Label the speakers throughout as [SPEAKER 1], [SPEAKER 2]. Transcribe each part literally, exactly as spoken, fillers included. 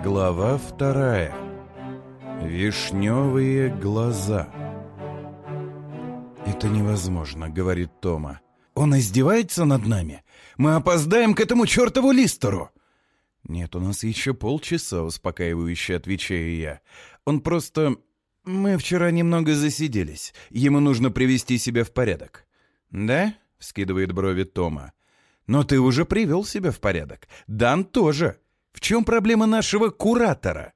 [SPEAKER 1] Глава вторая. Вишневые глаза. «Это невозможно», — говорит Тома. «Он издевается над нами? Мы опоздаем к этому чертову Листеру!» «Нет, у нас еще полчаса», — успокаивающе отвечаю я. «Он просто... Мы вчера немного засиделись. Ему нужно привести себя в порядок». «Да?» — вскидывает брови Тома. «Но ты уже привел себя в порядок. Дан тоже. В чем проблема нашего куратора?»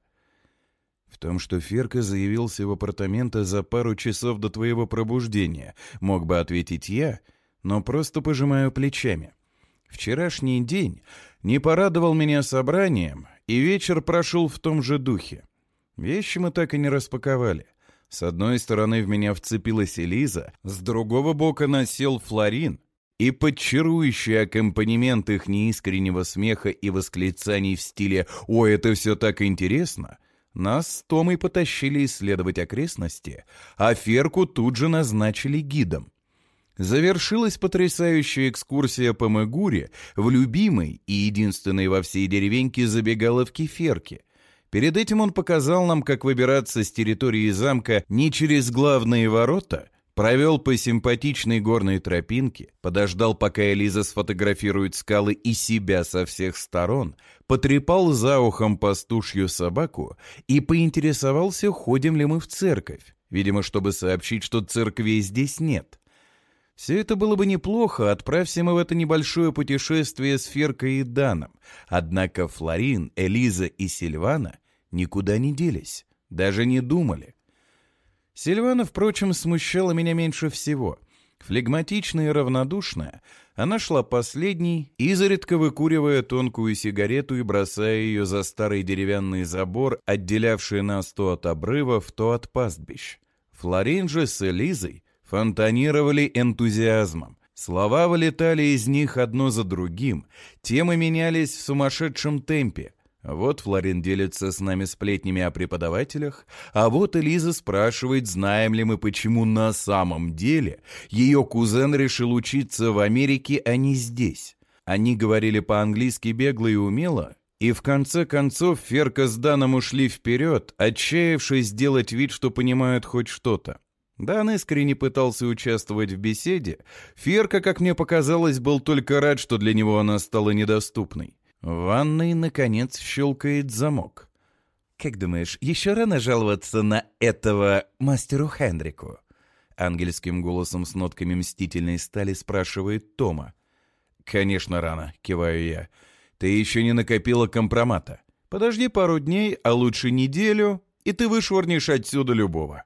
[SPEAKER 1] «В том, что Ферка заявился в апартаменты за пару часов до твоего пробуждения», мог бы ответить я, но просто пожимаю плечами. Вчерашний день не порадовал меня собранием, и вечер прошел в том же духе. Вещи мы так и не распаковали. С одной стороны в меня вцепилась Элиза, с другого бока насел Флорин, и под чарующий аккомпанемент их неискреннего смеха и восклицаний в стиле «Ой, это все так интересно!» нас с Томой потащили исследовать окрестности, а Ферку тут же назначили гидом. Завершилась потрясающая экскурсия по Мегуре в любимой и единственной во всей деревеньке забегаловке Ферки. Перед этим он показал нам, как выбираться с территории замка не через главные ворота, провел по симпатичной горной тропинке, подождал, пока Элиза сфотографирует скалы и себя со всех сторон, потрепал за ухом пастушью собаку и поинтересовался, ходим ли мы в церковь, видимо, чтобы сообщить, что церквей здесь нет. Все это было бы неплохо, отправься мы в это небольшое путешествие с Феркой и Даном. Однако Флорин, Элиза и Сильвана никуда не делись, даже не думали. Сильвана, впрочем, смущала меня меньше всего. Флегматичная и равнодушная, она шла последней, изредка выкуривая тонкую сигарету и бросая ее за старый деревянный забор, отделявший нас то от обрывов, то от пастбищ. Флорин же с Элизой фонтанировали энтузиазмом. Слова вылетали из них одно за другим, темы менялись в сумасшедшем темпе. Вот Флорин делится с нами сплетнями о преподавателях, а вот Элиза спрашивает, знаем ли мы, почему на самом деле ее кузен решил учиться в Америке, а не здесь. Они говорили по-английски бегло и умело, и в конце концов Ферка с Даном ушли вперед, отчаявшись сделать вид, что понимают хоть что-то. Дан искренне пытался участвовать в беседе. Ферка, как мне показалось, был только рад, что для него она стала недоступной. В ванной, наконец, щелкает замок. «Как думаешь, еще рано жаловаться на этого мастеру Хенрику?» Ангельским голосом с нотками мстительной стали спрашивает Тома. «Конечно рано», — киваю я. «Ты еще не накопила компромата. Подожди пару дней, а лучше неделю, и ты вышвырнешь отсюда любого».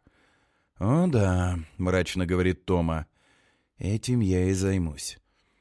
[SPEAKER 1] «О да», — мрачно говорит Тома. «Этим я и займусь».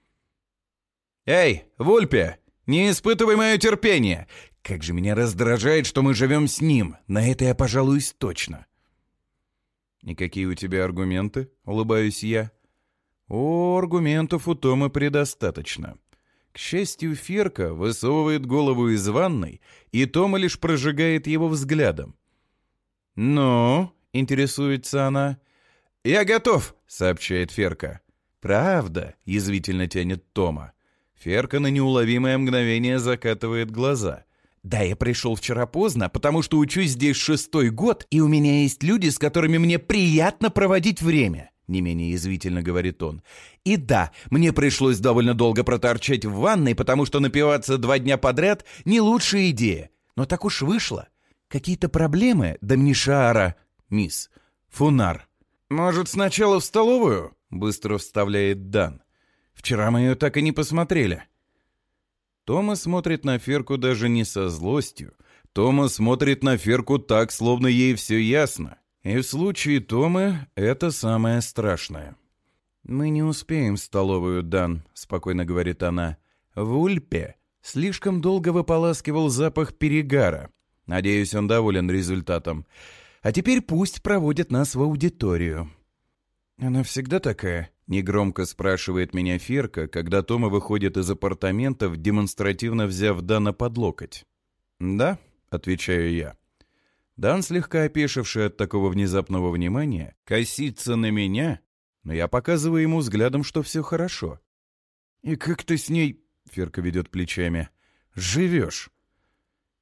[SPEAKER 1] «Эй, Вульпе! Не испытывай мое терпение! Как же меня раздражает, что мы живем с ним! На это я пожалуюсь точно!» «Никакие у тебя аргументы?» — улыбаюсь я. «О, аргументов у Тома предостаточно». К счастью, Ферка высовывает голову из ванной, и Тома лишь прожигает его взглядом. «Ну?» — интересуется она. «Я готов!» — сообщает Ферка. «Правда?» — язвительно тянет Тома. Ферка на неуловимое мгновение закатывает глаза. «Да, я пришел вчера поздно, потому что учусь здесь шестой год, и у меня есть люди, с которыми мне приятно проводить время», — не менее язвительно говорит он. «И да, мне пришлось довольно долго проторчать в ванной, потому что напиваться два дня подряд — не лучшая идея. Но так уж вышло. Какие-то проблемы, Домнишара, мисс Фунар». «Может, сначала в столовую?» — быстро вставляет Дан. «Вчера мы ее так и не посмотрели». Тома смотрит на Ферку даже не со злостью. Тома смотрит на Ферку так, словно ей все ясно. И в случае Томы это самое страшное. «Мы не успеем в столовую, Дан», — спокойно говорит она. «Вульпе слишком долго выполаскивал запах перегара. Надеюсь, он доволен результатом. А теперь пусть проводит нас в аудиторию». «Она всегда такая?» — негромко спрашивает меня Ферка, когда Тома выходит из апартаментов, демонстративно взяв Дана под локоть. «Да», — отвечаю я. Дан, слегка опешивший от такого внезапного внимания, косится на меня, но я показываю ему взглядом, что все хорошо. «И как ты с ней...» — Ферка ведет плечами. «Живешь?»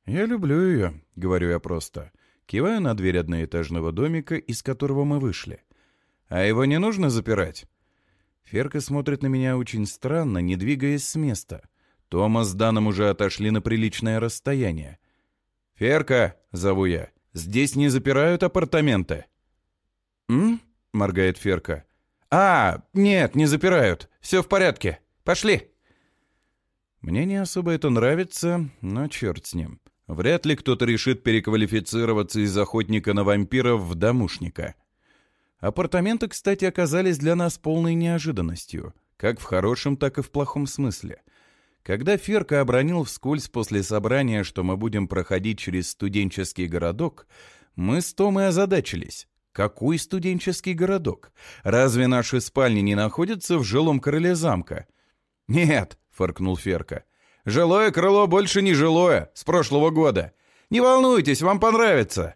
[SPEAKER 1] «Я люблю ее», — говорю я просто. Киваю на дверь одноэтажного домика, из которого мы вышли. «А его не нужно запирать?» Ферка смотрит на меня очень странно, не двигаясь с места. Тома с Даном уже отошли на приличное расстояние. «Ферка!» — зову я. «Здесь не запирают апартаменты?» «М?» — моргает Ферка. «А, нет, не запирают. Все в порядке. Пошли!» Мне не особо это нравится, но черт с ним. Вряд ли кто-то решит переквалифицироваться из охотника на вампиров в домушника. Апартаменты, кстати, оказались для нас полной неожиданностью, как в хорошем, так и в плохом смысле. Когда Ферка обронил вскользь после собрания, что мы будем проходить через студенческий городок, мы с Томой озадачились. Какой студенческий городок? Разве наши спальни не находятся в жилом крыле замка? «Нет», — фыркнул Ферка. «Жилое крыло больше не жилое, с прошлого года. Не волнуйтесь, вам понравится».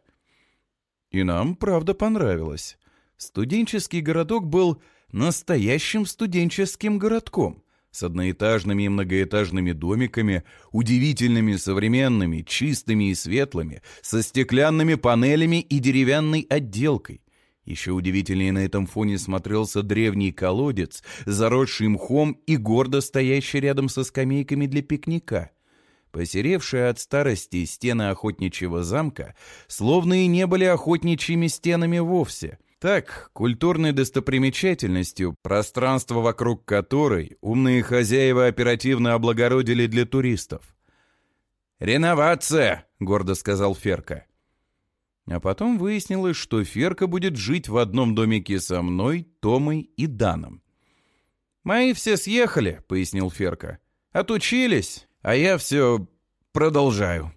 [SPEAKER 1] И нам, правда, понравилось. Студенческий городок был настоящим студенческим городком, с одноэтажными и многоэтажными домиками, удивительными, современными, чистыми и светлыми, со стеклянными панелями и деревянной отделкой. Еще удивительнее на этом фоне смотрелся древний колодец, заросший мхом и гордо стоящий рядом со скамейками для пикника. Посеревшие от старости стены охотничьего замка словно и не были охотничьими стенами вовсе. Так, культурной достопримечательностью, пространство вокруг которой умные хозяева оперативно облагородили для туристов. «Реновация!» — гордо сказал Ферка. А потом выяснилось, что Ферка будет жить в одном домике со мной, Томой и Даном. «Мои все съехали», — пояснил Ферка. «Отучились, а я все продолжаю».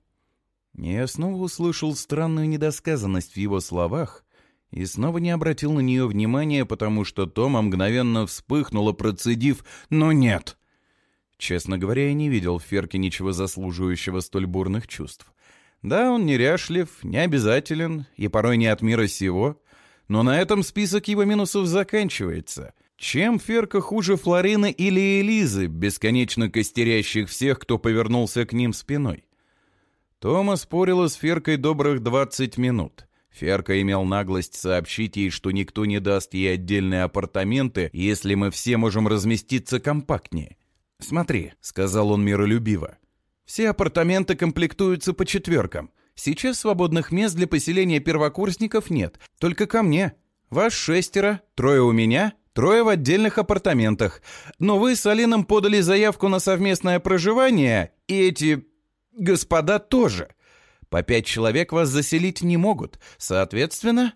[SPEAKER 1] Я снова услышал странную недосказанность в его словах и снова не обратил на нее внимания, потому что Тома мгновенно вспыхнула, процедив «ну нет». Честно говоря, я не видел в Ферке ничего заслуживающего столь бурных чувств. Да, он неряшлив, не обязателен и порой не от мира сего, но на этом список его минусов заканчивается. Чем Ферка хуже Флорины или Элизы, бесконечно костерящих всех, кто повернулся к ним спиной? Тома спорила с Феркой добрых двадцать минут. Ферка имел наглость сообщить ей, что никто не даст ей отдельные апартаменты, если мы все можем разместиться компактнее. «Смотри», — сказал он миролюбиво, — «все апартаменты комплектуются по четверкам. Сейчас свободных мест для поселения первокурсников нет, только ко мне. Вас шестеро, трое у меня, трое в отдельных апартаментах. Но вы с Алином подали заявку на совместное проживание, и эти господа тоже. По пять человек вас заселить не могут, соответственно...»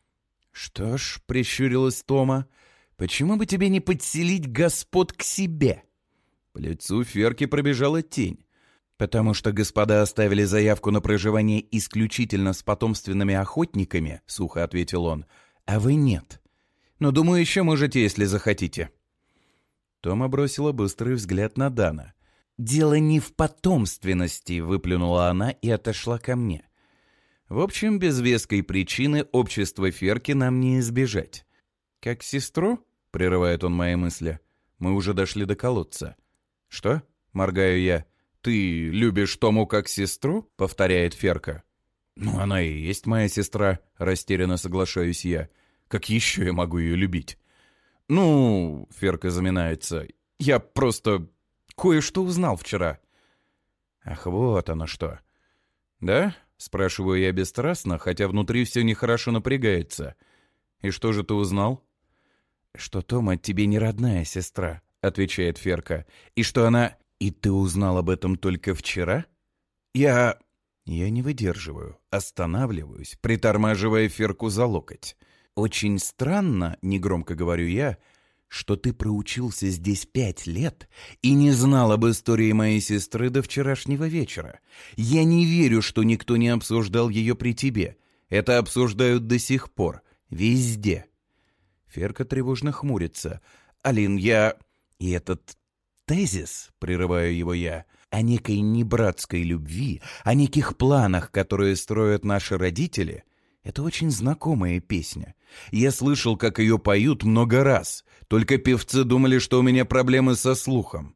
[SPEAKER 1] «Что ж», — прищурилась Тома, — «почему бы тебе не подселить господ к себе?» По лицу Ферки пробежала тень. «Потому что господа оставили заявку на проживание исключительно с потомственными охотниками», — сухо ответил он, — «а вы нет. Но, думаю, еще можете, если захотите». Тома бросила быстрый взгляд на Дана. «Дело не в потомственности», — выплюнула она и отошла ко мне. В общем, без веской причины общества Ферки нам не избежать. «Как сестру?» — прерывает он мои мысли. Мы уже дошли до колодца. «Что?» — моргаю я. «Ты любишь Тому как сестру?» — повторяет Ферка. «Ну, она и есть моя сестра», — растерянно соглашаюсь я. «Как еще я могу ее любить?» «Ну...» — Ферка заминается. «Я просто кое-что узнал вчера». «Ах, вот оно что». «Да?» — спрашиваю я бесстрастно, хотя внутри все нехорошо напрягается. «И что же ты узнал?» «Что Тома тебе не родная сестра», — отвечает Ферка. «И что она...» «И ты узнал об этом только вчера?» «Я...» Я не выдерживаю, останавливаюсь, притормаживая Ферку за локоть. «Очень странно, — негромко говорю я, — что ты проучился здесь пять лет и не знал об истории моей сестры до вчерашнего вечера. Я не верю, что никто не обсуждал ее при тебе. Это обсуждают до сих пор, везде». Ферка тревожно хмурится. «Алин, я...» «И этот тезис, — прерываю его я, — о некой небратской любви, о неких планах, которые строят наши родители, это очень знакомая песня. Я слышал, как ее поют много раз, только певцы думали, что у меня проблемы со слухом.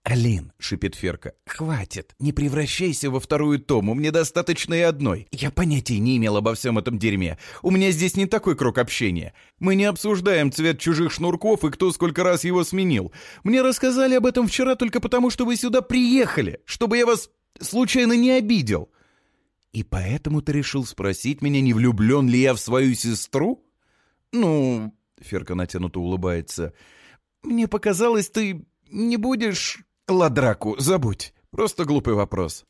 [SPEAKER 1] «Алин», — шипит Ферка, — «хватит, не превращайся во вторую Тому, мне достаточно и одной. Я понятия не имел обо всем этом дерьме. У меня здесь не такой круг общения. Мы не обсуждаем цвет чужих шнурков и кто сколько раз его сменил. Мне рассказали об этом вчера только потому, что вы сюда приехали, чтобы я вас случайно не обидел. И поэтому ты решил спросить меня, не влюблен ли я в свою сестру? Ну, Ферка натянуто улыбается, мне показалось, ты не будешь... Ладраку, забудь. Просто глупый вопрос.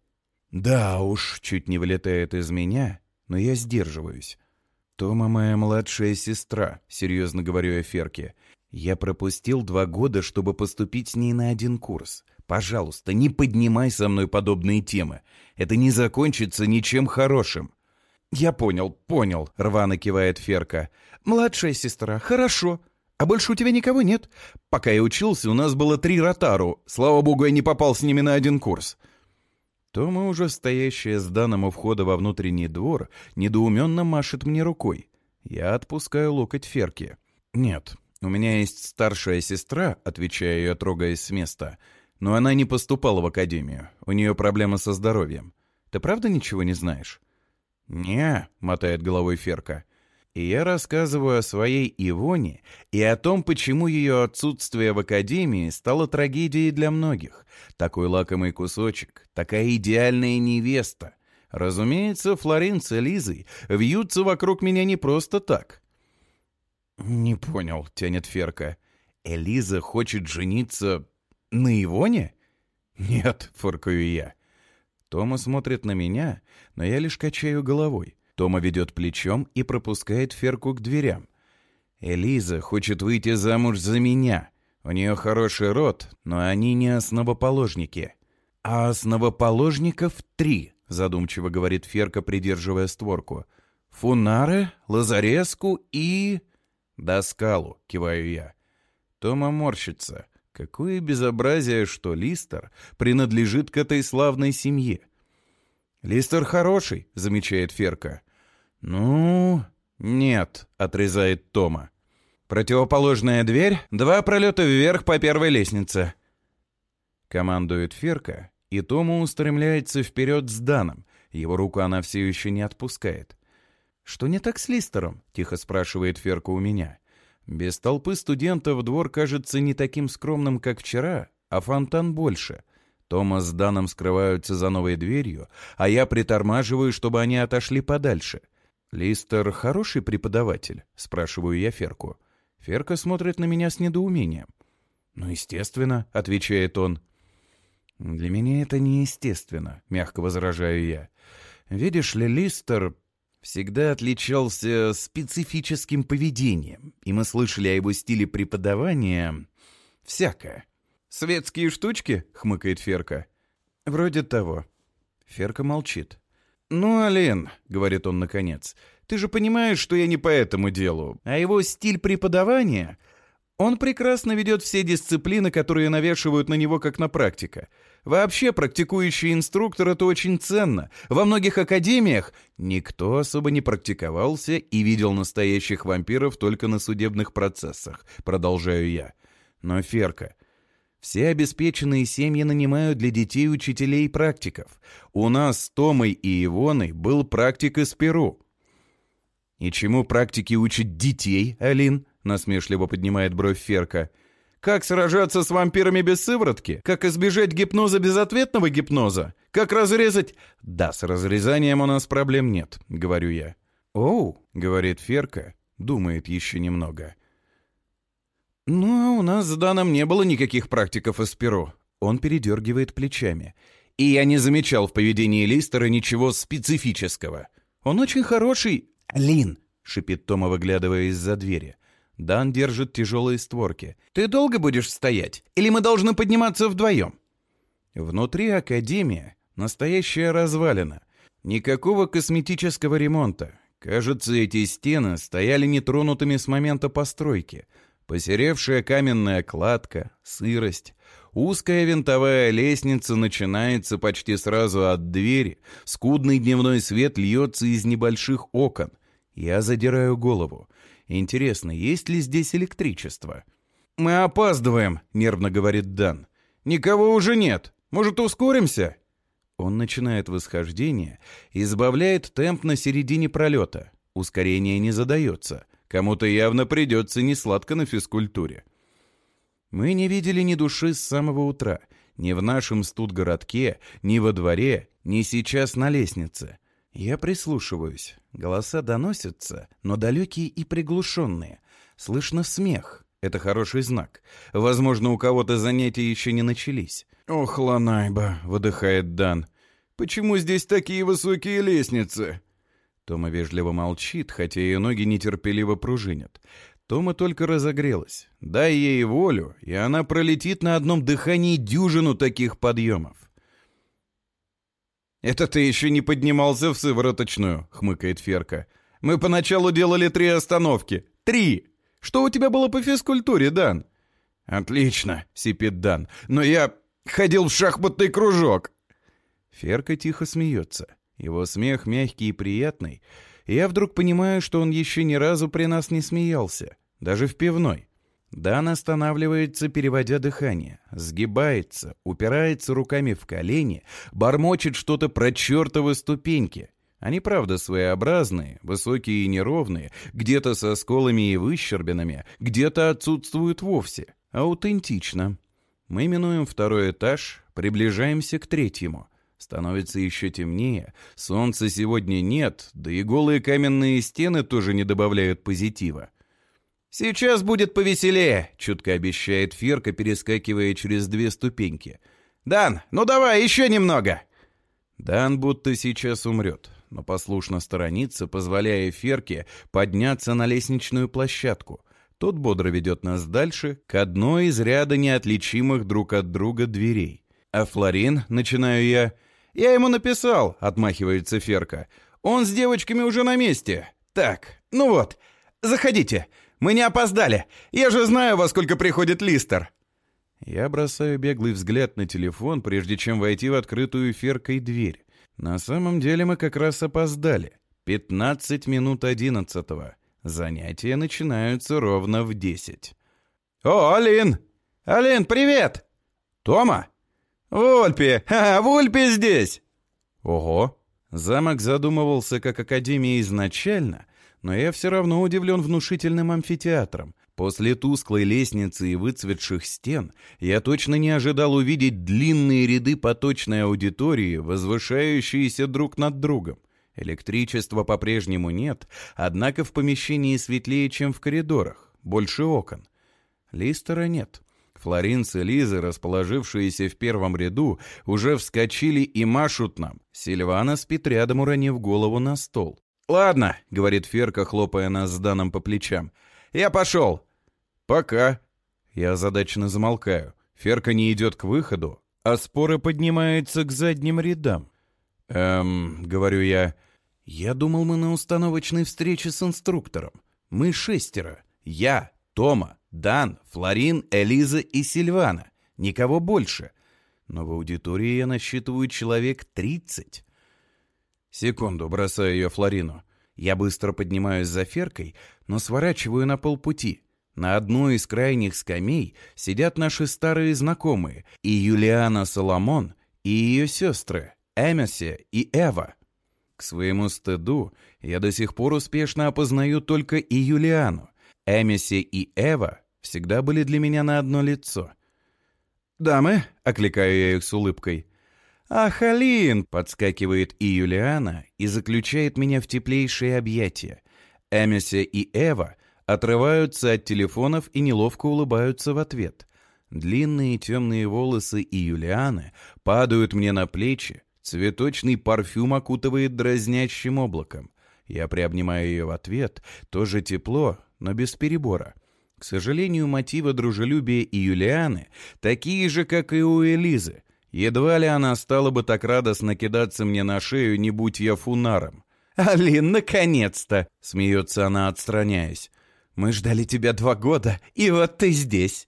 [SPEAKER 1] Да уж, чуть не вылетает из меня, но я сдерживаюсь. Тома моя младшая сестра, серьезно говорю я Ферке. Я пропустил два года, чтобы поступить с ней на один курс. Пожалуйста, не поднимай со мной подобные темы. Это не закончится ничем хорошим. Я понял, понял, рвано кивает Ферка. Младшая сестра, хорошо. А больше у тебя никого нет? Пока я учился, у нас было три ротару. Слава богу, я не попал с ними на один курс. Тома, уже стоящая с Даном у входа во внутренний двор, недоуменно машет мне рукой. Я отпускаю локоть Ферки. Нет, у меня есть старшая сестра, отвечаю я, трогаясь с места. Но она не поступала в академию. У нее проблемы со здоровьем. Ты правда ничего не знаешь? «Не», — мотает головой Ферка. И я рассказываю о своей Ивоне и о том, почему ее отсутствие в академии стало трагедией для многих. Такой лакомый кусочек, такая идеальная невеста. Разумеется, Флорин с Элизой вьются вокруг меня не просто так. «Не понял», — тянет Ферка. «Элиза хочет жениться на Ивоне?» «Нет», — фыркаю я. Тома смотрит на меня, но я лишь качаю головой. Тома ведет плечом и пропускает Ферку к дверям. «Элиза хочет выйти замуж за меня. У нее хороший род, но они не основоположники». «А основоположников три», — задумчиво говорит Ферка, придерживая створку. «Фунаре, Лазареску и...» «Доскалу», — киваю я. Тома морщится. Какое безобразие, что Листер принадлежит к этой славной семье. «Листер хороший», — замечает Ферка. «Ну, нет», — отрезает Тома. «Противоположная дверь, два пролета вверх по первой лестнице». Командует Ферка, и Тома устремляется вперед с Даном. Его руку она все еще не отпускает. «Что не так с Листером?» — тихо спрашивает Ферка у меня. Без толпы студентов двор кажется не таким скромным, как вчера, а фонтан больше. Тома с Даном скрываются за новой дверью, а я притормаживаю, чтобы они отошли подальше. «Листер хороший преподаватель?» — спрашиваю я Ферку. Ферка смотрит на меня с недоумением. «Ну, естественно», — отвечает он. «Для меня это неестественно», — мягко возражаю я. «Видишь ли, Листер всегда отличался специфическим поведением, и мы слышали о его стиле преподавания всякое». «Светские штучки?» — хмыкает Ферка. «Вроде того». Ферка молчит. «Ну, Алин», — говорит он наконец, — «ты же понимаешь, что я не по этому делу. А его стиль преподавания... Он прекрасно ведет все дисциплины, которые навешивают на него как на практика. Вообще, практикующий инструктор — это очень ценно. Во многих академиях никто особо не практиковался и видел настоящих вампиров только на судебных процессах», — продолжаю я. «Но, Ферка, все обеспеченные семьи нанимают для детей учителей и практиков. У нас с Томой и Ивоной был практик из Перу». «И чему практики учат детей, Алин?» — насмешливо поднимает бровь Ферка. «Как сражаться с вампирами без сыворотки? Как избежать гипноза безответного гипноза? Как разрезать...» «Да, с разрезанием у нас проблем нет», — говорю я. «Оу», — говорит Ферка, думает еще немного. «Ну, а у нас с Даном не было никаких практиков из Перу». Он передергивает плечами. «И я не замечал в поведении Листера ничего специфического. Он очень хороший...» «Лин», — шипит Тома, выглядывая из-за двери. Дан держит тяжелые створки. «Ты долго будешь стоять? Или мы должны подниматься вдвоем?» Внутри академия настоящая развалина. Никакого косметического ремонта. Кажется, эти стены стояли нетронутыми с момента постройки. Посеревшая каменная кладка, сырость. Узкая винтовая лестница начинается почти сразу от двери. Скудный дневной свет льется из небольших окон. Я задираю голову. Интересно, есть ли здесь электричество? «Мы опаздываем», — нервно говорит Дан. Никого уже нет. Может, ускоримся?» Он начинает восхождение и сбавляет темп на середине пролета. Ускорение не задается. Кому-то явно придется несладко на физкультуре. Мы не видели ни души с самого утра. Ни в нашем студгородке, ни во дворе, ни сейчас на лестнице. Я прислушиваюсь. Голоса доносятся, но далекие и приглушенные. Слышно смех. Это хороший знак. Возможно, у кого-то занятия еще не начались. «Ох, Ланайба», — выдыхает Дан. «Почему здесь такие высокие лестницы?» Тома вежливо молчит, хотя ее ноги нетерпеливо пружинят. Тома только разогрелась. Дай ей волю, и она пролетит на одном дыхании дюжину таких подъемов. «Это ты еще не поднимался в сывороточную», — хмыкает Ферка. «Мы поначалу делали три остановки. Три! Что у тебя было по физкультуре, Дан?» «Отлично», — сипит Дан. «Но я ходил в шахматный кружок». Ферка тихо смеется. Его смех мягкий и приятный. Я вдруг понимаю, что он еще ни разу при нас не смеялся. Даже в пивной. Дан останавливается, переводя дыхание. Сгибается, упирается руками в колени, бормочет что-то про чертовы ступеньки. Они, правда, своеобразные, высокие и неровные, где-то со сколами и выщербинами, где-то отсутствуют вовсе. Аутентично. Мы минуем второй этаж, приближаемся к третьему. Становится еще темнее, солнца сегодня нет, да и голые каменные стены тоже не добавляют позитива. «Сейчас будет повеселее», — чутко обещает Ферка, перескакивая через две ступеньки. «Дан, ну давай, еще немного!» Дан будто сейчас умрет, но послушно сторонится, позволяя Ферке подняться на лестничную площадку. Тот бодро ведет нас дальше, к одной из ряда неотличимых друг от друга дверей. «А Флорин?» — начинаю я. «Я ему написал», — отмахивается Ферка. «Он с девочками уже на месте. Так, ну вот, заходите. Мы не опоздали. Я же знаю, во сколько приходит Листер». Я бросаю беглый взгляд на телефон, прежде чем войти в открытую Феркой дверь. На самом деле мы как раз опоздали. пятнадцать минут одиннадцатого. Занятия начинаются ровно в десять. «О, Алин! Алин, привет! Тома? Вульпи! Ха, Вульпи здесь!» Ого! Замок задумывался как академия изначально, но я все равно удивлен внушительным амфитеатром. После тусклой лестницы и выцветших стен я точно не ожидал увидеть длинные ряды поточной аудитории, возвышающиеся друг над другом. Электричества по-прежнему нет, однако в помещении светлее, чем в коридорах, больше окон. Листера нет. Флорин с Элизой, расположившиеся в первом ряду, уже вскочили и машут нам. Сильвана спит рядом, уронив голову на стол. «Ладно», — говорит Ферка, хлопая нас с Даном по плечам. «Я пошел». «Пока». Я озадаченно замолкаю. Ферка не идет к выходу, а спора поднимается к задним рядам. «Эм», — говорю я, — «я думал, мы на установочной встрече с инструктором. Мы шестеро. Я, Тома, Дан, Флорин, Элиза и Сильвана. Никого больше. Но в аудитории я насчитываю человек тридцать». «Секунду», — бросаю ее Флорину. Я быстро поднимаюсь за Феркой, но сворачиваю на полпути. На одной из крайних скамей сидят наши старые знакомые, и Юлиана Соломон, и ее сестры Эмиси и Эва. К своему стыду я до сих пор успешно опознаю только и Юлиану. Эмиси и Эва всегда были для меня на одно лицо. «Дамы», — окликаю я их с улыбкой. «Ах, Алин!» — подскакивает и Юлиана и заключает меня в теплейшие объятия. Эмиси и Эва отрываются от телефонов и неловко улыбаются в ответ. Длинные темные волосы и Юлианы падают мне на плечи, цветочный парфюм окутывает дразнящим облаком. Я приобнимаю ее в ответ, тоже тепло, но без перебора. К сожалению, мотивы дружелюбия и Юлианы такие же, как и у Элизы. Едва ли она стала бы так радостно кидаться мне на шею, не будь я фунаром. «Алин, наконец-то!» — смеется она, отстраняясь. «Мы ждали тебя два года, и вот ты здесь!»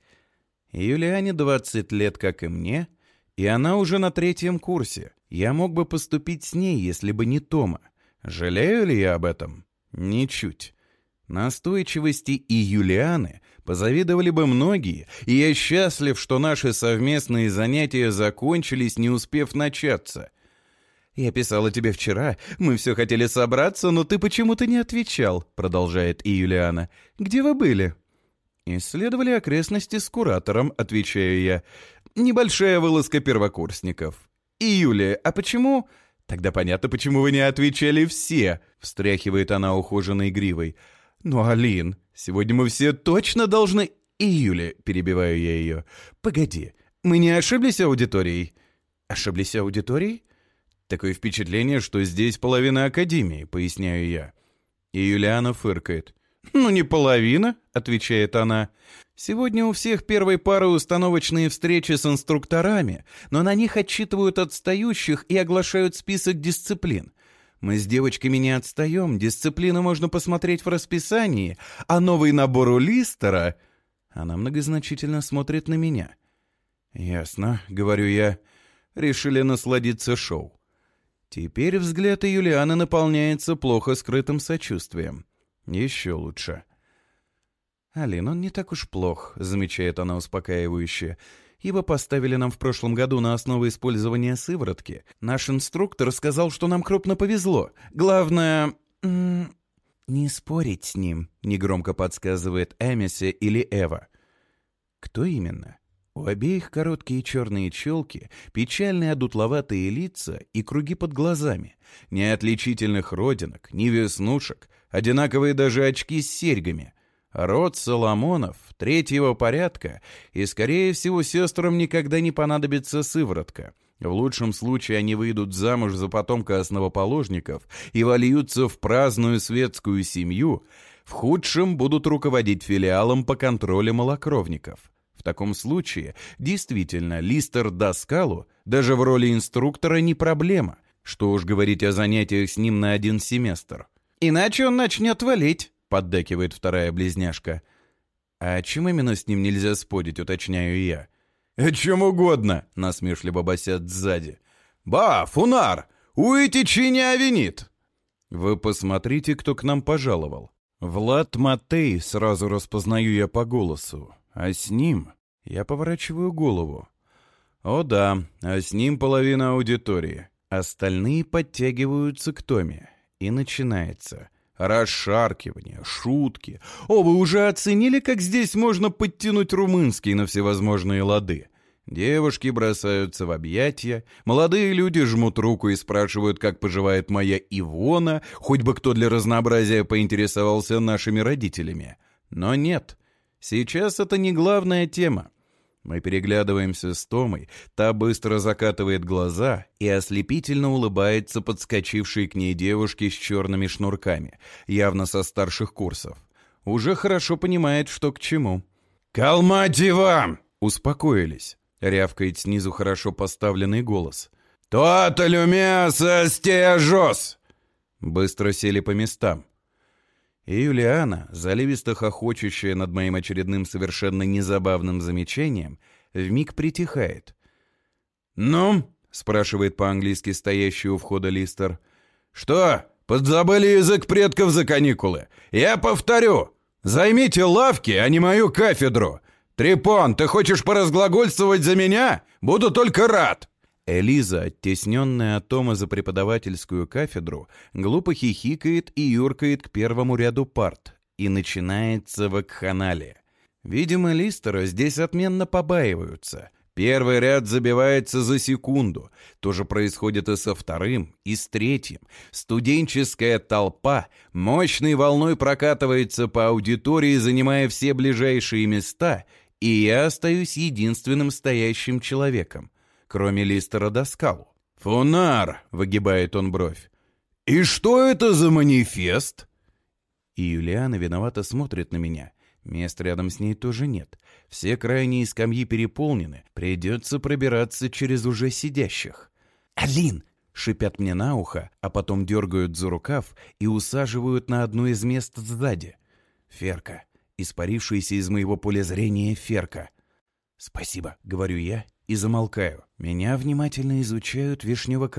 [SPEAKER 1] Юлиане двадцать лет, как и мне, и она уже на третьем курсе. Я мог бы поступить с ней, если бы не Тома. Жалею ли я об этом? Ничуть. Настойчивости и Юлианы позавидовали бы многие, и я счастлив, что наши совместные занятия закончились, не успев начаться. «Я писала тебе вчера, мы все хотели собраться, но ты почему-то не отвечал», — продолжает и Юлиана. «Где вы были?» «Исследовали окрестности с куратором», — отвечаю я. «Небольшая вылазка первокурсников». «И Юлия, а почему...» «Тогда понятно, почему вы не отвечали все», — встряхивает она ухоженной гривой. «Ну, Алин, сегодня мы все точно должны...» «И Юлия», — перебиваю я ее. «Погоди, мы не ошиблись аудиторией?» «Ошиблись аудиторией?» «Такое впечатление, что здесь половина академии», — поясняю я. И Юлиана фыркает. «Ну, не половина», — отвечает она. «Сегодня у всех первой пары установочные встречи с инструкторами, но на них отчитывают отстающих и оглашают список дисциплин. Мы с девочками не отстаем, дисциплины можно посмотреть в расписании, а новый набор у Листера...» Она многозначительно смотрит на меня. «Ясно», — говорю я. «Решили насладиться шоу». Теперь взгляд Юлианы наполняется плохо скрытым сочувствием. Еще лучше. «Алин, он не так уж плох», — замечает она успокаивающе. «Его поставили нам в прошлом году на основу использования сыворотки. Наш инструктор сказал, что нам крупно повезло. Главное... М -м, не спорить с ним», — негромко подсказывает Эмиси или Эва. Кто именно? У обеих короткие черные челки, печальные одутловатые лица и круги под глазами. Ни отличительных родинок, ни веснушек, одинаковые даже очки с серьгами. Род Соломонов, третьего порядка, и, скорее всего, сестрам никогда не понадобится сыворотка. В лучшем случае они выйдут замуж за потомка основоположников и вольются в праздную светскую семью, в худшем будут руководить филиалом по контролю малокровников. В таком случае, действительно, Листер Даскалу даже в роли инструктора не проблема. Что уж говорить о занятиях с ним на один семестр. «Иначе он начнет валить», — поддакивает вторая близняшка. «А чем именно с ним нельзя спорить, уточняю я?» «О чем угодно», — насмешливо басят сзади. «Ба, Фунар, уйти не овинит». Вы посмотрите, кто к нам пожаловал. Влад Матей, сразу распознаю я по голосу. А с ним я поворачиваю голову. О да, а с ним половина аудитории. Остальные подтягиваются к Томе. И начинается расшаркивание, шутки. О, вы уже оценили, как здесь можно подтянуть румынский на всевозможные лады? Девушки бросаются в объятия, молодые люди жмут руку и спрашивают, как поживает моя Ивона, хоть бы кто для разнообразия поинтересовался нашими родителями. Но нет. Сейчас это не главная тема. Мы переглядываемся с Томой, та быстро закатывает глаза и ослепительно улыбается подскочившей к ней девушке с черными шнурками, явно со старших курсов. Уже хорошо понимает, что к чему. «Калмати вам!» Успокоились, рявкает снизу хорошо поставленный голос. «То-то люмяса стежос!» Быстро сели по местам. И Юлиана, заливисто хохочущая над моим очередным совершенно незабавным замечанием, вмиг притихает. «Ну?» — спрашивает по-английски стоящий у входа Листер. «Что, подзабыли язык предков за каникулы? Я повторю, займите лавки, а не мою кафедру. Трипон, ты хочешь поразглагольствовать за меня? Буду только рад!» Элиза, оттесненная от Тома за преподавательскую кафедру, глупо хихикает и юркает к первому ряду парт. И начинается вакханалия. Видимо, Листера здесь отменно побаиваются. Первый ряд забивается за секунду. То же происходит и со вторым, и с третьим. Студенческая толпа мощной волной прокатывается по аудитории, занимая все ближайшие места, и я остаюсь единственным стоящим человеком, кроме Листера Даскалу. «Фунар!» — выгибает он бровь. «И что это за манифест?» И Юлиана виновато смотрит на меня. Мест рядом с ней тоже нет. Все крайние скамьи переполнены. Придется пробираться через уже сидящих. «Алин!» — шипят мне на ухо, а потом дергают за рукав и усаживают на одно из мест сзади. Ферка. Испарившаяся из моего поля зрения Ферка. «Спасибо», — говорю я и замолкаю. Меня внимательно изучают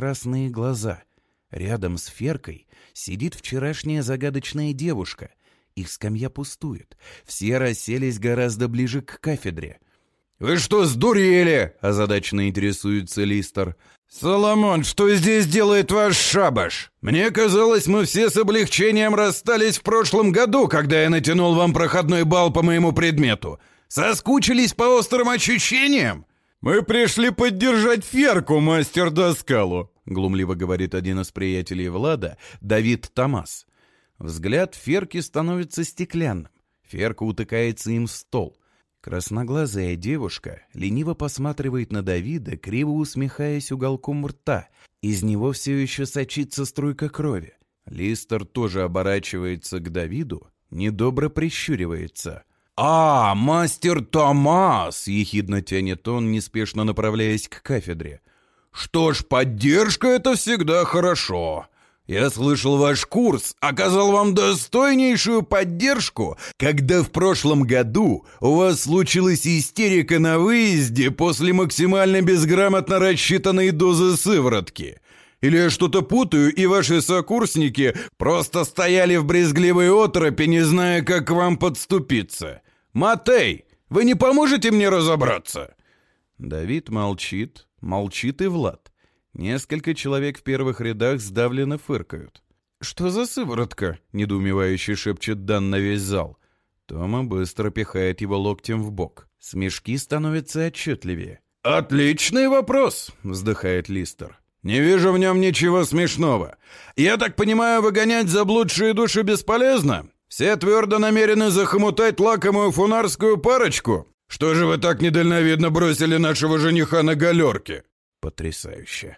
[SPEAKER 1] вишнево-красные глаза. Рядом с Феркой сидит вчерашняя загадочная девушка. Их скамья пустует. Все расселись гораздо ближе к кафедре. «Вы что, сдурели?» — озадаченно интересуется Листер. «Соломон, что здесь делает ваш шабаш? Мне казалось, мы все с облегчением расстались в прошлом году, когда я натянул вам проходной бал по моему предмету. Соскучились по острым ощущениям?» «Мы пришли поддержать Ферку, мастер Даскалу», — глумливо говорит один из приятелей Влада, Давид Томас. Взгляд Ферки становится стеклянным. Ферка утыкается им в стол. Красноглазая девушка лениво посматривает на Давида, криво усмехаясь уголком рта. Из него все еще сочится струйка крови. Листер тоже оборачивается к Давиду, недобро прищуривается. «А, мастер Томас!» — ехидно тянет он, неспешно направляясь к кафедре. «Что ж, поддержка — это всегда хорошо. Я слышал, ваш курс оказал вам достойнейшую поддержку, когда в прошлом году у вас случилась истерика на выезде после максимально безграмотно рассчитанной дозы сыворотки. Или я что-то путаю, и ваши сокурсники просто стояли в брезгливой оторопи, не зная, как к вам подступиться. Матей, вы не поможете мне разобраться?» Давид молчит, молчит и Влад. Несколько человек в первых рядах сдавленно фыркают. «Что за сыворотка?» — недоумевающе шепчет Дан на весь зал. Тома быстро пихает его локтем в бок. Смешки становятся отчетливее. «Отличный вопрос!» — вздыхает Листер. «Не вижу в нем ничего смешного. Я так понимаю, выгонять заблудшие души бесполезно? Все твердо намерены захомутать лакомую фунарскую парочку? Что же вы так недальновидно бросили нашего жениха на галерке?» Потрясающе.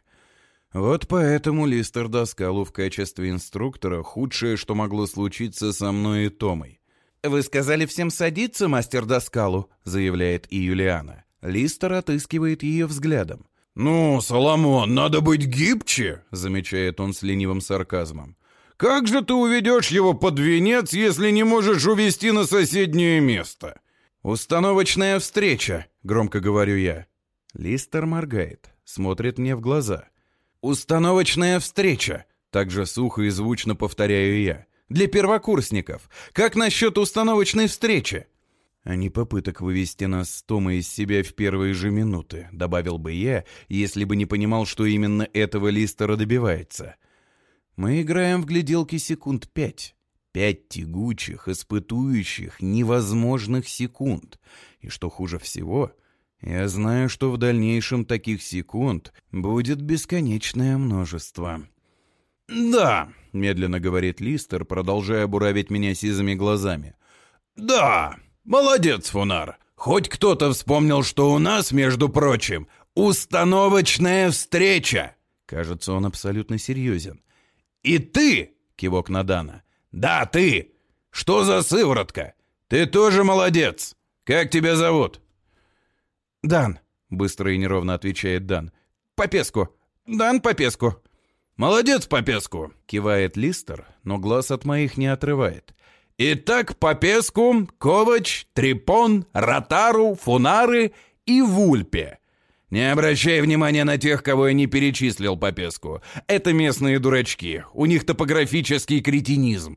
[SPEAKER 1] Вот поэтому Листер Даскалу в качестве инструктора худшее, что могло случиться со мной и Томой. «Вы сказали всем садиться, мастер Даскалу», — заявляет и Юлиана. Листер отыскивает ее взглядом. «Ну, Соломон, надо быть гибче», — замечает он с ленивым сарказмом. «Как же ты уведешь его под венец, если не можешь увести на соседнее место?» «Установочная встреча», — громко говорю я. Листер моргает, смотрит мне в глаза. «Установочная встреча», — также сухо и звучно повторяю я. «Для первокурсников. Как насчет установочной встречи?» «А не попыток вывести нас с Томой из себя в первые же минуты», — добавил бы я, если бы не понимал, что именно этого Листера добивается. Мы играем в гляделки секунд пять. Пять тягучих, испытующих, невозможных секунд. И что хуже всего, я знаю, что в дальнейшем таких секунд будет бесконечное множество. «Да», — медленно говорит Листер, продолжая буравить меня сизыми глазами. «Да, молодец, Фунар. Хоть кто-то вспомнил, что у нас, между прочим, установочная встреча». Кажется, он абсолютно серьезен. «И ты», — кивок на Дана. «Да, ты. Что за сыворотка? Ты тоже молодец. Как тебя зовут?» «Дан», — быстро и неровно отвечает Дан. «Попеску. Дан Попеску». «Молодец, Попеску», — кивает Листер, но глаз от моих не отрывает. «Итак, Попеску, Ковач, Трипон, Ротару, Фунары и Вульпе. Не обращай внимания на тех, кого я не перечислил, Попеску. Это местные дурачки. У них топографический кретинизм».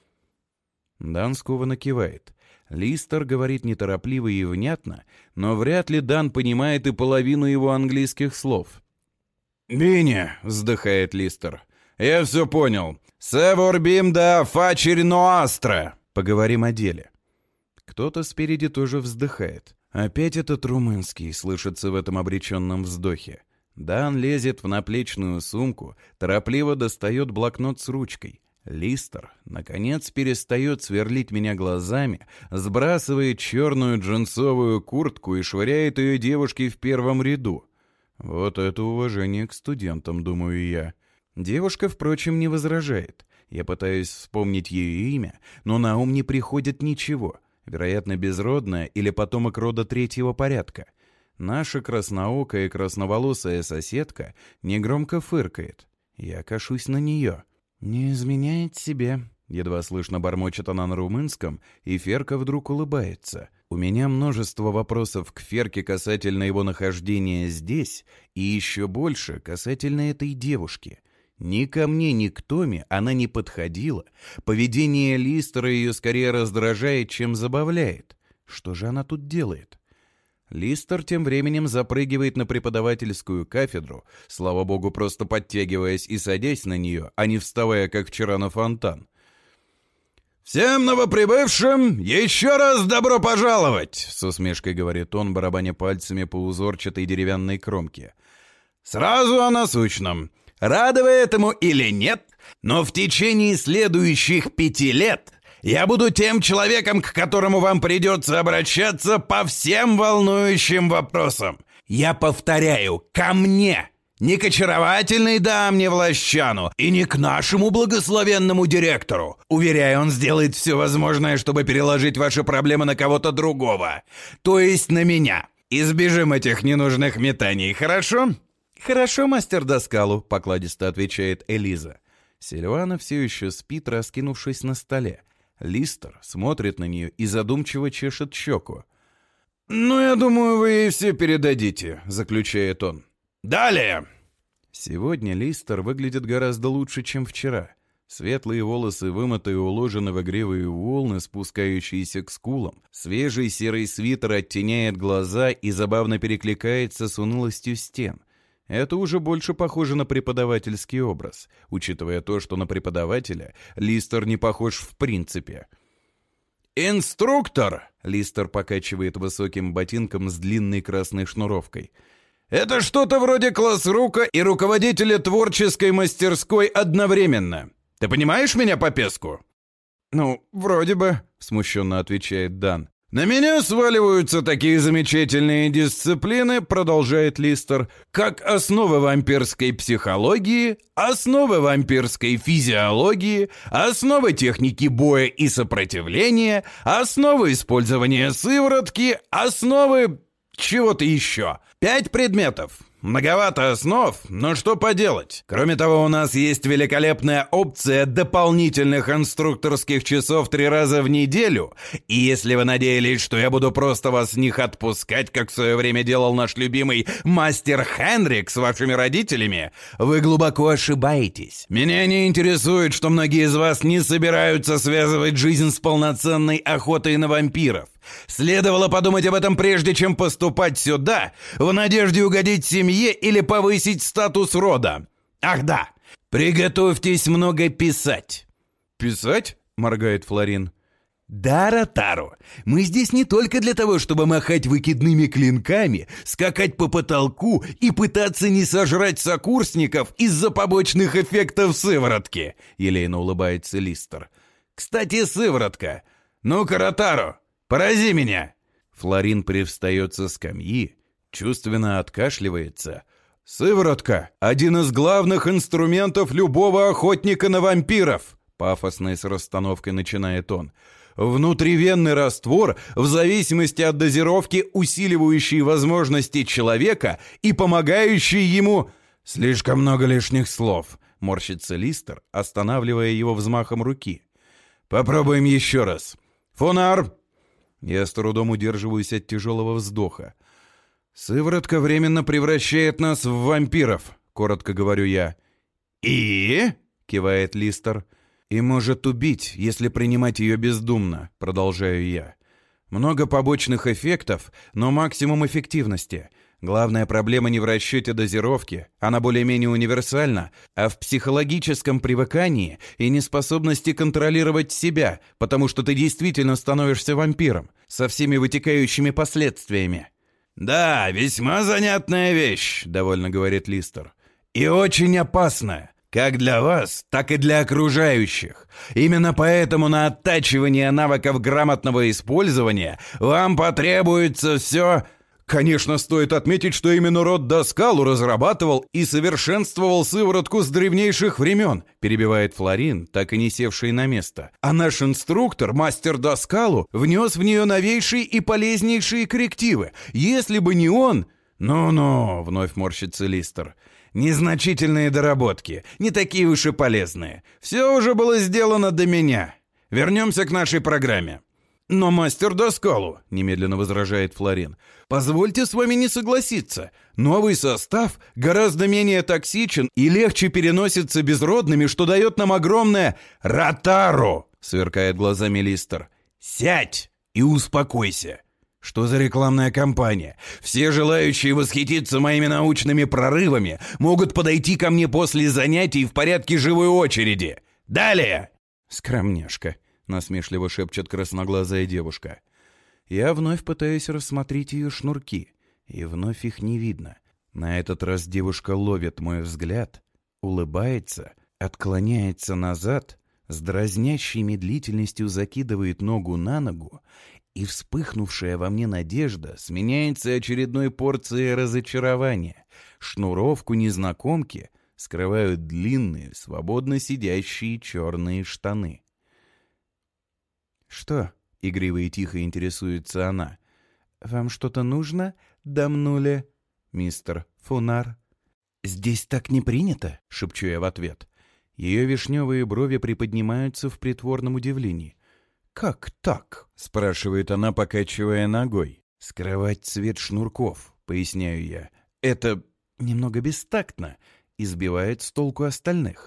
[SPEAKER 1] Дан скованно кивает. Листер говорит неторопливо и внятно, но вряд ли Дан понимает и половину его английских слов. «Бини», — вздыхает Листер, — «я все понял. Севорбим да фачер ноастра». Поговорим о деле. Кто-то спереди тоже вздыхает. Опять этот румынский слышится в этом обреченном вздохе. Дан лезет в наплечную сумку, торопливо достает блокнот с ручкой. Листер, наконец, перестает сверлить меня глазами, сбрасывает черную джинсовую куртку и швыряет ее девушке в первом ряду. Вот это уважение к студентам, думаю я. Девушка, впрочем, не возражает. Я пытаюсь вспомнить ее имя, но на ум не приходит ничего. Вероятно, безродная или потомок рода третьего порядка. Наша красноокая и красноволосая соседка негромко фыркает. Я кашусь на нее. «Не изменяет себе», — едва слышно бормочет она на румынском, и Ферка вдруг улыбается. У меня множество вопросов к Ферке касательно его нахождения здесь, и еще больше касательно этой девушки. Ни ко мне, ни к Томе она не подходила. Поведение Листера ее скорее раздражает, чем забавляет. Что же она тут делает? Листер тем временем запрыгивает на преподавательскую кафедру, слава богу, просто подтягиваясь и садясь на нее, а не вставая, как вчера, на фонтан. «Всем новоприбывшим еще раз добро пожаловать!» — с усмешкой говорит он, барабаня пальцами по узорчатой деревянной кромке. «Сразу о насущном. Рады вы этому или нет, но в течение следующих пяти лет я буду тем человеком, к которому вам придется обращаться по всем волнующим вопросам. Я повторяю, ко мне, не к очаровательной дамне Влащану и не к нашему благословенному директору. Уверяю, он сделает все возможное, чтобы переложить ваши проблемы на кого-то другого, то есть на меня. Избежим этих ненужных метаний, хорошо?» «Хорошо, мастер Доскалу», — покладисто отвечает Элиза. Сильвана все еще спит, раскинувшись на столе. Листер смотрит на нее и задумчиво чешет щеку. «Ну, я думаю, вы ей все передадите», — заключает он. «Далее!» Сегодня Листер выглядит гораздо лучше, чем вчера. Светлые волосы вымыты и уложены в игривые волны, спускающиеся к скулам. Свежий серый свитер оттеняет глаза и забавно перекликается с унылостью стен. Это уже больше похоже на преподавательский образ, учитывая то, что на преподавателя Листер не похож в принципе. «Инструктор!» — Листер покачивает высоким ботинком с длинной красной шнуровкой. «Это что-то вроде классрука и руководителя творческой мастерской одновременно. Ты понимаешь меня по песку?» «Ну, вроде бы», — смущенно отвечает Дан. «На меня сваливаются такие замечательные дисциплины», — продолжает Листер, «как основы вампирской психологии, основы вампирской физиологии, основы техники боя и сопротивления, основы использования сыворотки, основы чего-то еще. Пять предметов. Многовато основ, но что поделать. Кроме того, у нас есть великолепная опция дополнительных инструкторских часов три раза в неделю. И если вы надеялись, что я буду просто вас с них отпускать, как в свое время делал наш любимый мастер Хенрик с вашими родителями, вы глубоко ошибаетесь. Меня не интересует, что многие из вас не собираются связывать жизнь с полноценной охотой на вампиров. Следовало подумать об этом прежде, чем поступать сюда, в надежде угодить семье или повысить статус рода. Ах да, приготовьтесь много писать. «Писать?» — моргает Флорин. «Да, Ротару, мы здесь не только для того, чтобы махать выкидными клинками, скакать по потолку и пытаться не сожрать сокурсников из-за побочных эффектов сыворотки», — елейно улыбается Листер. «Кстати, сыворотка. Ну-ка, Ротару, порази меня!» Флорин привстает со скамьи, чувственно откашливается. «Сыворотка — один из главных инструментов любого охотника на вампиров!» Пафосно и с расстановкой начинает он. «Внутривенный раствор, в зависимости от дозировки, усиливающий возможности человека и помогающий ему...» «Слишком много лишних слов», — морщится Листер, останавливая его взмахом руки. «Попробуем еще раз. Фонар!» Я с трудом удерживаюсь от тяжелого вздоха. «Сыворотка временно превращает нас в вампиров», — коротко говорю я. «И?» — кивает Листер. «И может убить, если принимать ее бездумно», — продолжаю я. «Много побочных эффектов, но максимум эффективности. Главная проблема не в расчете дозировки, она более-менее универсальна, а в психологическом привыкании и неспособности контролировать себя, потому что ты действительно становишься вампиром, со всеми вытекающими последствиями». «Да, весьма занятная вещь», — довольно говорит Листер. «И очень опасная, как для вас, так и для окружающих. Именно поэтому на оттачивание навыков грамотного использования вам потребуется все...» «Конечно, стоит отметить, что именно род Доскалу разрабатывал и совершенствовал сыворотку с древнейших времен», перебивает Флорин, так и не севший на место. «А наш инструктор, мастер Доскалу, внес в нее новейшие и полезнейшие коррективы. Если бы не он...» «Ну-ну», — вновь морщится Листер. «Незначительные доработки, не такие уж и полезные. Все уже было сделано до меня. Вернемся к нашей программе». «Но мастер Даскалу», — немедленно возражает Флорин, — «позвольте с вами не согласиться. Новый состав гораздо менее токсичен и легче переносится безродными, что дает нам огромное ротару», — сверкает глазами Листер. «Сядь и успокойся. Что за рекламная кампания? Все желающие восхититься моими научными прорывами могут подойти ко мне после занятий в порядке живой очереди. Далее!» «Скромняшка», — насмешливо шепчет красноглазая девушка. Я вновь пытаюсь рассмотреть ее шнурки, и вновь их не видно. На этот раз девушка ловит мой взгляд, улыбается, отклоняется назад, с дразнящей медлительностью закидывает ногу на ногу, и вспыхнувшая во мне надежда сменяется очередной порцией разочарования. Шнуровку незнакомки скрывают длинные, свободно сидящие черные штаны. «Что?» — игриво и тихо интересуется она. «Вам что-то нужно, дамнуле, мистер Фунар?» «Здесь так не принято», — шепчу я в ответ. Ее вишневые брови приподнимаются в притворном удивлении. «Как так?» — спрашивает она, покачивая ногой. «Скрывать цвет шнурков», — поясняю я. «Это немного бестактно и сбивает с толку остальных».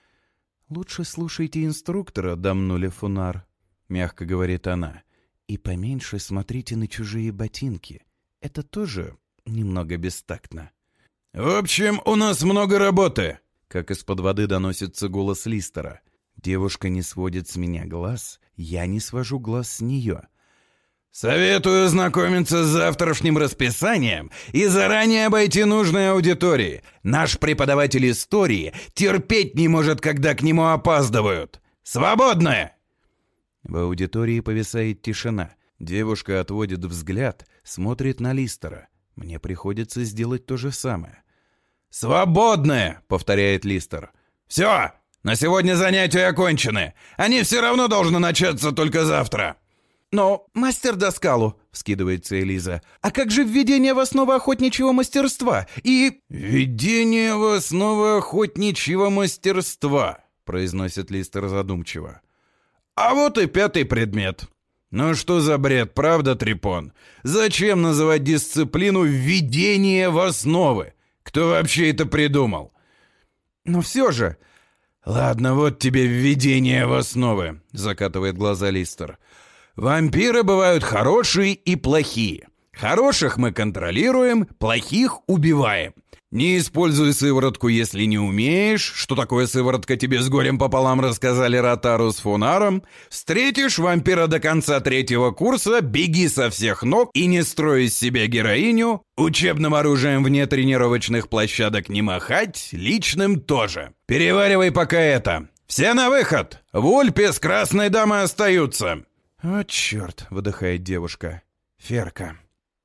[SPEAKER 1] «Лучше слушайте инструктора, дамнуле Фунар», — мягко говорит она. «И поменьше смотрите на чужие ботинки. Это тоже немного бестактно».
[SPEAKER 2] «В общем, у нас много работы»,
[SPEAKER 1] — как из-под воды доносится голос Листера. Девушка не сводит с меня глаз, я не свожу глаз с нее.
[SPEAKER 2] «Советую ознакомиться с завтрашним расписанием и заранее обойти нужные аудитории. Наш преподаватель истории терпеть не может, когда к нему опаздывают. Свободны!»
[SPEAKER 1] В аудитории повисает тишина. Девушка отводит взгляд, смотрит на Листера. Мне приходится сделать то же самое.
[SPEAKER 2] «Свободны!» — повторяет Листер. «Все! На сегодня занятия окончены. Они все равно должны начаться только завтра».
[SPEAKER 1] «Но, мастер Даскалу», — вскидывается Элиза, «а как же введение в основу охотничьего мастерства и...»
[SPEAKER 2] «Введение в основу охотничьего мастерства», — произносит Листер задумчиво. «А вот и пятый предмет. Ну что за бред, правда, Трипон? Зачем называть дисциплину «введение в основы»? Кто вообще это придумал?»
[SPEAKER 1] «Но все же...»
[SPEAKER 2] «Ладно, вот тебе введение в основы», — закатывает глаза Листер. «Вампиры бывают хорошие и плохие. Хороших мы контролируем, плохих убиваем. Не используй сыворотку, если не умеешь. Что такое сыворотка, тебе с горем пополам рассказали Ротару с Фунаром. Встретишь вампира до конца третьего курса, беги со всех ног и не строй из себя героиню. Учебным оружием вне тренировочных площадок не махать, личным тоже. Переваривай пока это. Все на выход. В Ульпе с красной дамой остаются».
[SPEAKER 1] «О, черт!» — выдыхает девушка. «Ферка».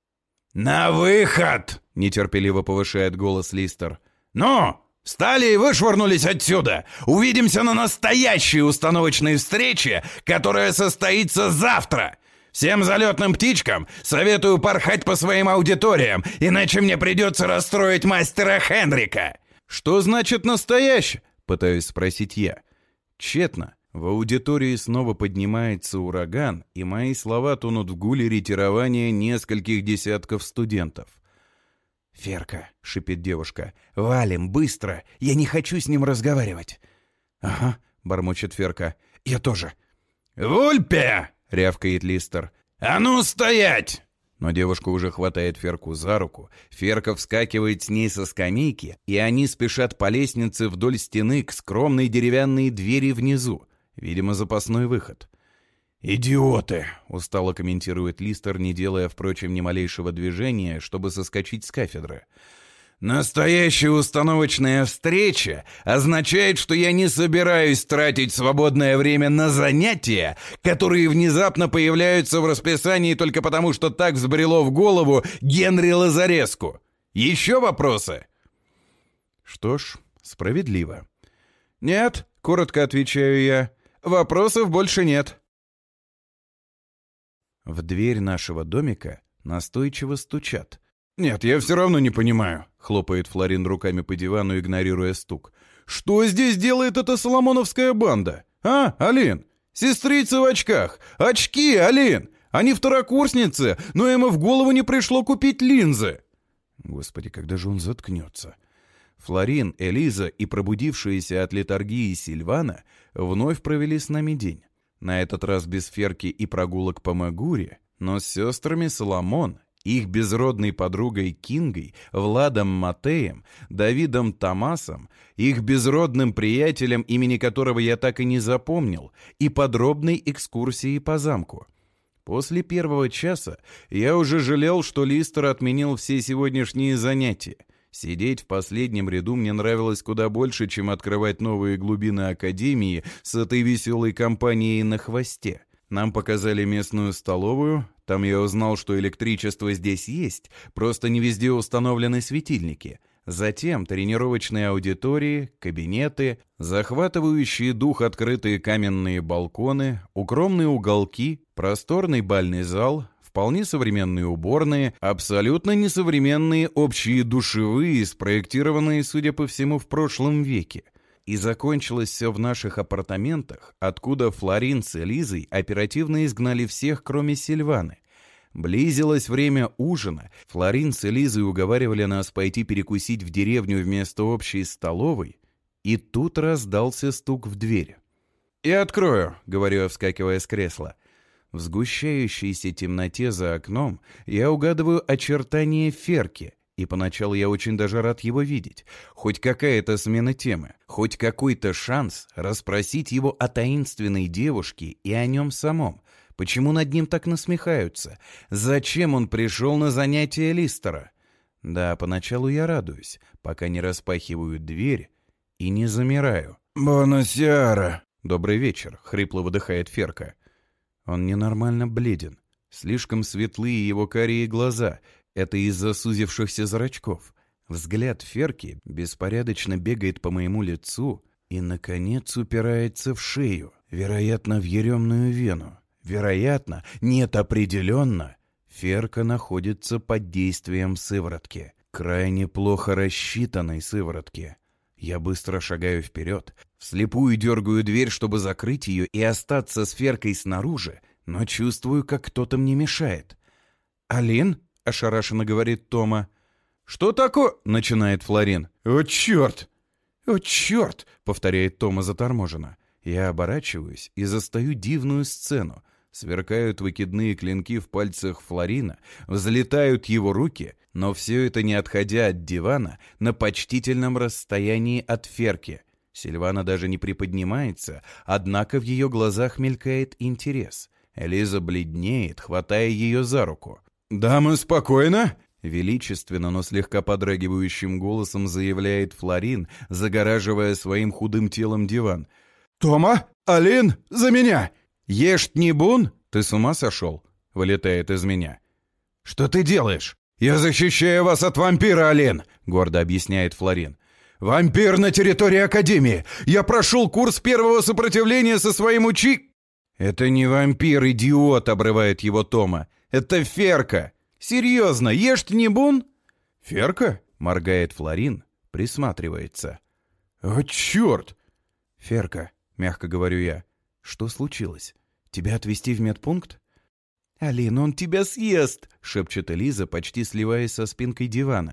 [SPEAKER 2] «На выход!» — нетерпеливо повышает голос Листер. «Ну, встали и вышвырнулись отсюда! Увидимся на настоящей установочной встрече, которая состоится завтра! Всем залетным птичкам советую порхать по своим аудиториям, иначе мне придется расстроить мастера Хенрика!»
[SPEAKER 1] «Что значит настоящий?» — пытаюсь спросить я. Тщетно. В аудитории снова поднимается ураган, и мои слова тонут в гуле ретирования нескольких десятков студентов. «Ферка», — шипит девушка, — «валим, быстро, я не хочу с ним разговаривать». «Ага», — бормочет Ферка, — «я тоже».
[SPEAKER 2] «В Ульпе!» — рявкает Листер. «А ну стоять!»
[SPEAKER 1] Но девушка уже хватает Ферку за руку, Ферка вскакивает с ней со скамейки, и они спешат по лестнице вдоль стены к скромной деревянной двери внизу. Видимо, запасной выход.
[SPEAKER 2] «Идиоты!»
[SPEAKER 1] — устало комментирует Листер, не делая, впрочем, ни малейшего движения, чтобы соскочить с кафедры.
[SPEAKER 2] «Настоящая установочная встреча означает, что я не собираюсь тратить свободное время на занятия, которые внезапно появляются в расписании только потому, что так взбрело в голову Генри Лазареску. Еще вопросы?»
[SPEAKER 1] Что ж, справедливо. «Нет», — коротко отвечаю я, — «вопросов больше нет». В дверь нашего домика настойчиво стучат.
[SPEAKER 2] «Нет, я все равно не понимаю»,
[SPEAKER 1] — хлопает Флорин руками по дивану, игнорируя стук. «Что здесь делает эта соломоновская банда? А, Алин? Сестрица в очках! Очки, Алин! Они второкурсницы, но им и в голову не пришло купить линзы!» Господи, когда же он заткнется? Флорин, Элиза и пробудившаяся от летаргии Сильвана вновь провели с нами день. На этот раз без Ферки и прогулок по Магуре, но с сестрами Соломон, их безродной подругой Кингой, Владом Матеем, Давидом Томасом, их безродным приятелем, имени которого я так и не запомнил, и подробной экскурсией по замку. После первого часа я уже жалел, что Листер отменил все сегодняшние занятия. Сидеть в последнем ряду мне нравилось куда больше, чем открывать новые глубины Академии с этой веселой компанией на хвосте. Нам показали местную столовую, там я узнал, что электричество здесь есть, просто не везде установлены светильники. Затем тренировочные аудитории, кабинеты, захватывающие дух открытые каменные балконы, укромные уголки, просторный бальный зал, вполне современные уборные, абсолютно несовременные общие душевые, спроектированные, судя по всему, в прошлом веке. И закончилось все в наших апартаментах, откуда Флорин с Элизой оперативно изгнали всех, кроме Сильваны. Близилось время ужина. Флорин с Элизой уговаривали нас пойти перекусить в деревню вместо общей столовой. И тут раздался стук в дверь. «Я открою», — говорю я, вскакивая с кресла. В сгущающейся темноте за окном я угадываю очертания Ферки, и поначалу я очень даже рад его видеть. Хоть какая-то смена темы, хоть какой-то шанс расспросить его о таинственной девушке и о нем самом. Почему над ним так насмехаются? Зачем он пришел на занятия Листера? Да, поначалу я радуюсь, пока не распахиваю дверь и не замираю. «Бонасиара!» «Добрый вечер», — хрипло выдыхает Ферка. Он ненормально бледен. Слишком светлые его карие глаза. Это из-за сузившихся зрачков. Взгляд Ферки беспорядочно бегает по моему лицу и, наконец, упирается в шею, вероятно, в еремную вену. Вероятно, нет, определенно, Ферка находится под действием сыворотки. Крайне плохо рассчитанной сыворотки. Я быстро шагаю вперед, вслепую дергаю дверь, чтобы закрыть ее и остаться с Феркой снаружи, но чувствую, как кто-то мне мешает. «Алин?» — ошарашенно говорит Тома. «Что такое?» — начинает Флорин. «О, черт!» «О, черт!» — повторяет Тома заторможенно. Я оборачиваюсь и застаю дивную сцену. Сверкают выкидные клинки в пальцах Флорина, взлетают его руки, но все это не отходя от дивана на почтительном расстоянии от Ферки. Сильвана даже не приподнимается, однако в ее глазах мелькает интерес. Элиза бледнеет, хватая ее за руку. «Дамы, спокойно!» Величественно, но слегка подрагивающим голосом заявляет Флорин, загораживая своим худым телом диван. «Тома! Алин! За меня!» «Ешь Нибун? Ты с ума сошел?» — вылетает из меня. «Что ты делаешь?» «Я защищаю вас от вампира, Алин!» — гордо объясняет Флорин. «Вампир на территории Академии! Я прошел курс первого сопротивления со своим учи...» «Это не вампир, идиот!» — обрывает его Тома. «Это Ферка! Серьезно, ешь Нибун?» «Ферка?» — моргает Флорин, присматривается. «О, черт!» «Ферка», — мягко говорю я. «Что случилось? Тебя отвезти в медпункт?» «Алин, он тебя съест!» — шепчет Элиза, почти сливаясь со спинкой дивана.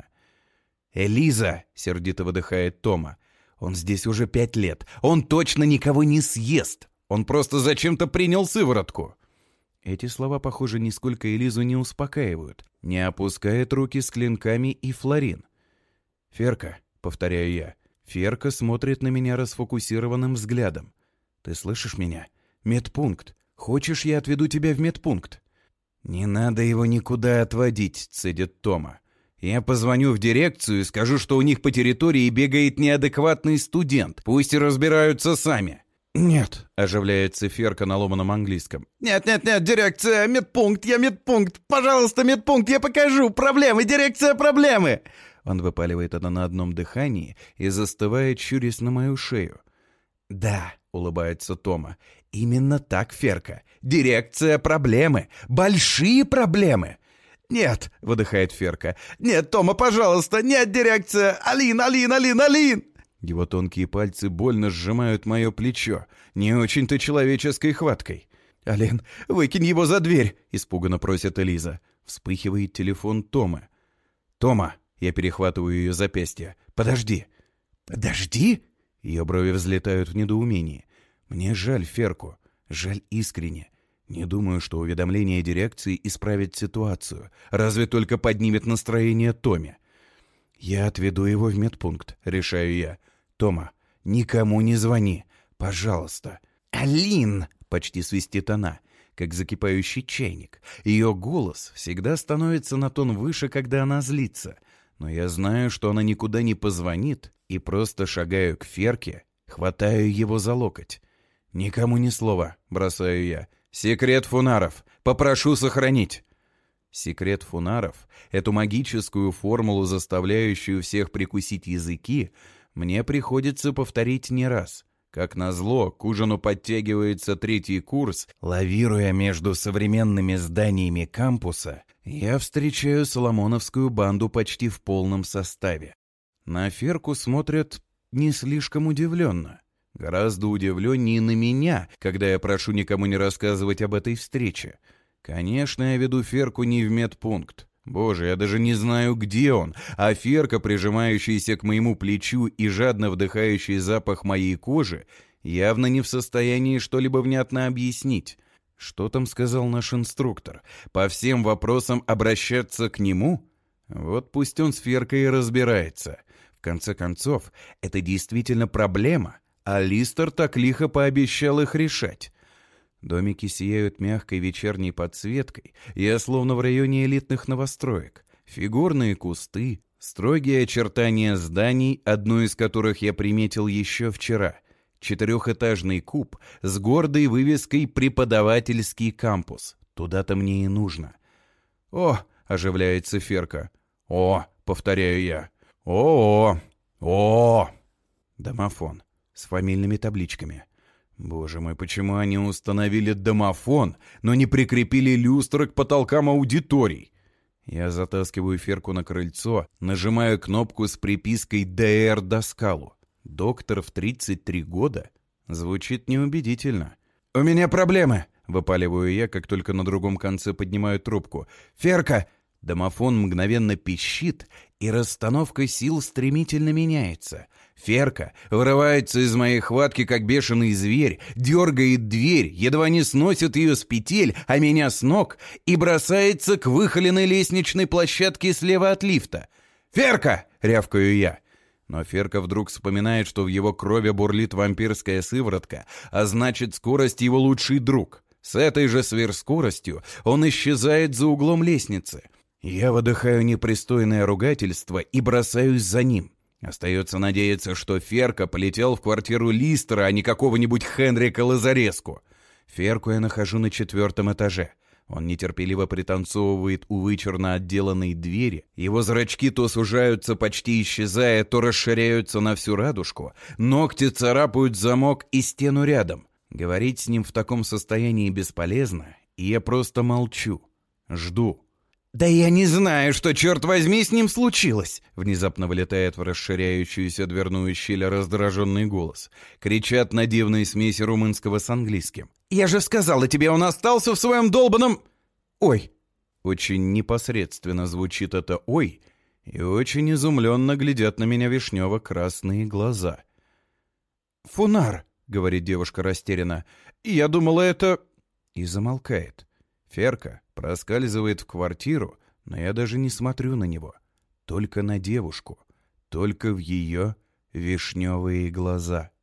[SPEAKER 1] «Элиза!» — сердито выдыхает Тома. «Он здесь уже пять лет. Он точно никого не съест! Он просто зачем-то принял сыворотку!» Эти слова, похоже, нисколько Элизу не успокаивают. Не опускает руки с клинками и Флорин. «Ферка», — повторяю я. Ферка смотрит на меня расфокусированным взглядом. «Ты слышишь меня? Медпункт. Хочешь, я отведу тебя в медпункт?» «Не надо его никуда отводить», — цедит Тома. «Я позвоню в дирекцию и скажу, что у них по территории бегает неадекватный студент. Пусть разбираются сами». «Нет», — оживляется Ферка на ломаном английском. «Нет-нет-нет, дирекция, медпункт, я медпункт. Пожалуйста, медпункт, я покажу. Проблемы, дирекция, проблемы». Он выпаливает это на одном дыхании и застывает, щурясь на мою шею. «Да», — улыбается Тома, — «именно так, Ферка. Дирекция, проблемы. Большие проблемы». «Нет», — выдыхает Ферка. «Нет, Тома, пожалуйста, нет, дирекция. Алин, Алин, Алин, Алин». Его тонкие пальцы больно сжимают мое плечо, не очень-то человеческой хваткой. «Ален, выкинь его за дверь!» — испуганно просит Элиза. Вспыхивает телефон Томы. «Тома!» — я перехватываю ее запястье. «Подожди!» «Подожди?» — ее брови взлетают в недоумении. «Мне жаль Ферку. Жаль искренне. Не думаю, что уведомление дирекции исправит ситуацию. Разве только поднимет настроение Томе. Я отведу его в медпункт, решаю я. Тома, никому не звони. Пожалуйста». «Алин!» — почти свистит она, как закипающий чайник. Ее голос всегда становится на тон выше, когда она злится. Но я знаю, что она никуда не позвонит, и просто шагаю к Ферке, хватаю его за локоть. «Никому ни слова», — бросаю я. «Секрет фунаров. Попрошу сохранить». Секрет фунаров, эту магическую формулу, заставляющую всех прикусить языки, мне приходится повторить не раз. Как назло, к ужину подтягивается третий курс. Лавируя между современными зданиями кампуса, я встречаю соломоновскую банду почти в полном составе. На Ферку смотрят не слишком удивленно. Гораздо удивленнее на меня, когда я прошу никому не рассказывать об этой встрече. Конечно, я веду Ферку не в медпункт. Боже, я даже не знаю, где он, а Ферка, прижимающаяся к моему плечу и жадно вдыхающий запах моей кожи, явно не в состоянии что-либо внятно объяснить. Что там сказал наш инструктор? По всем вопросам обращаться к нему? Вот пусть он с Феркой и разбирается. В конце концов, это действительно проблема, а Листер так лихо пообещал их решать. Домики сияют мягкой вечерней подсветкой, я словно в районе элитных новостроек. Фигурные кусты, строгие очертания зданий, одно из которых я приметил еще вчера. Четырехэтажный куб с гордой вывеской «Преподавательский кампус». Туда-то мне и нужно. «О!» — оживляется Ферка. «О!» — повторяю я. «О-о! О!» Домофон с фамильными табличками. Боже мой, почему они установили домофон, но не прикрепили люстры к потолкам аудиторий? Я затаскиваю Ферку на крыльцо, нажимаю кнопку с припиской «Д Р Доскалу». Доктор в тридцать три года? Звучит неубедительно. «У меня проблемы!» — выпаливаю я, как только на другом конце поднимаю трубку. «Ферка!» Домофон мгновенно пищит, и расстановка сил стремительно меняется. Ферка вырывается из моей хватки, как бешеный зверь, дергает дверь, едва не сносит ее с петель, а меня с ног, и бросается к выхоленной лестничной площадке слева от лифта. «Ферка!» — рявкаю я. Но Ферка вдруг вспоминает, что в его крови бурлит вампирская сыворотка, а значит, скорость его лучший друг. С этой же сверхскоростью он исчезает за углом лестницы. Я выдыхаю непристойное ругательство и бросаюсь за ним. Остается надеяться, что Ферка полетел в квартиру Листера, а не какого-нибудь Хенрика Лазареску. Ферку я нахожу на четвертом этаже. Он нетерпеливо пританцовывает у вычурно отделанной двери. Его зрачки то сужаются, почти исчезая, то расширяются на всю радужку. Ногти царапают замок и стену рядом. Говорить с ним в таком состоянии бесполезно, и я просто молчу. Жду. «Да я не знаю, что, черт возьми, с ним случилось!» Внезапно вылетает в расширяющуюся дверную щель раздраженный голос. Кричат на дивной смеси румынского с английским. «Я же сказала тебе, он остался в своем долбаном...» «Ой!» Очень непосредственно звучит это «ой», и очень изумленно глядят на меня вишнево-красные глаза. «Фунар!» — говорит девушка растерянно. «Я думала, это...» И замолкает. Ферка проскальзывает в квартиру, но я даже не смотрю на него. Только на девушку. Только в ее вишневые глаза.